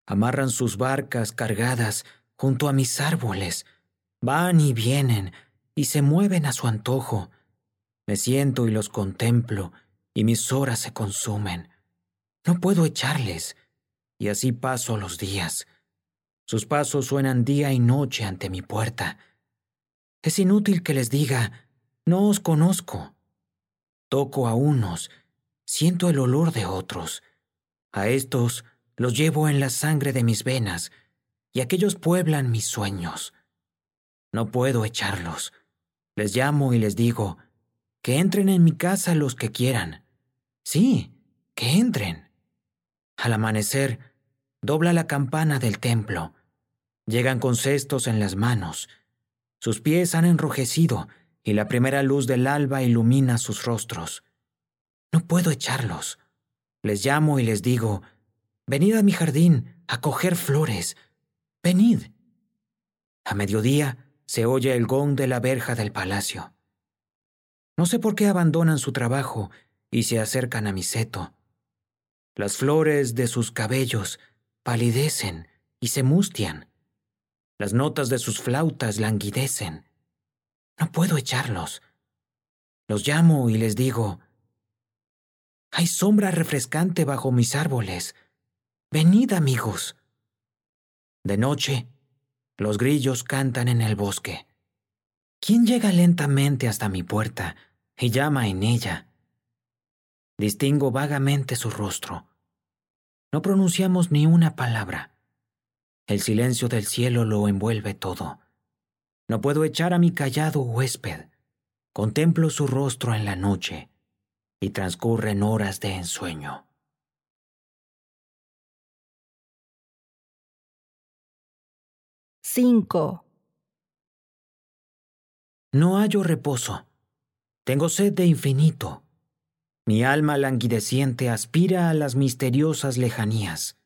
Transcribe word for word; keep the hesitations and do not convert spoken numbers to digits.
Amarran sus barcas cargadas junto a mis árboles. Van y vienen y se mueven a su antojo. Me siento y los contemplo y mis horas se consumen. No puedo echarles y así paso los días. Sus pasos suenan día y noche ante mi puerta. Es inútil que les diga, no os conozco. Toco a unos, siento el olor de otros. A estos los llevo en la sangre de mis venas y aquellos pueblan mis sueños. No puedo echarlos. Les llamo y les digo, que entren en mi casa los que quieran. Sí, que entren. Al amanecer, dobla la campana del templo. Llegan con cestos en las manos. Sus pies han enrojecido y la primera luz del alba ilumina sus rostros. No puedo echarlos. Les llamo y les digo, venid a mi jardín a coger flores. Venid. A mediodía se oye el gong de la verja del palacio. No sé por qué abandonan su trabajo y se acercan a mi seto. Las flores de sus cabellos palidecen y se mustian. Las notas de sus flautas languidecen. No puedo echarlos. Los llamo y les digo, hay sombra refrescante bajo mis árboles. Venid, amigos. De noche, los grillos cantan en el bosque. ¿Quién llega lentamente hasta mi puerta y llama en ella? Distingo vagamente su rostro. No pronunciamos ni una palabra. El silencio del cielo lo envuelve todo. No puedo echar a mi callado huésped. Contemplo su rostro en la noche y transcurren horas de ensueño. cinco. No hallo reposo. Tengo sed de infinito. Mi alma languideciente aspira a las misteriosas lejanías.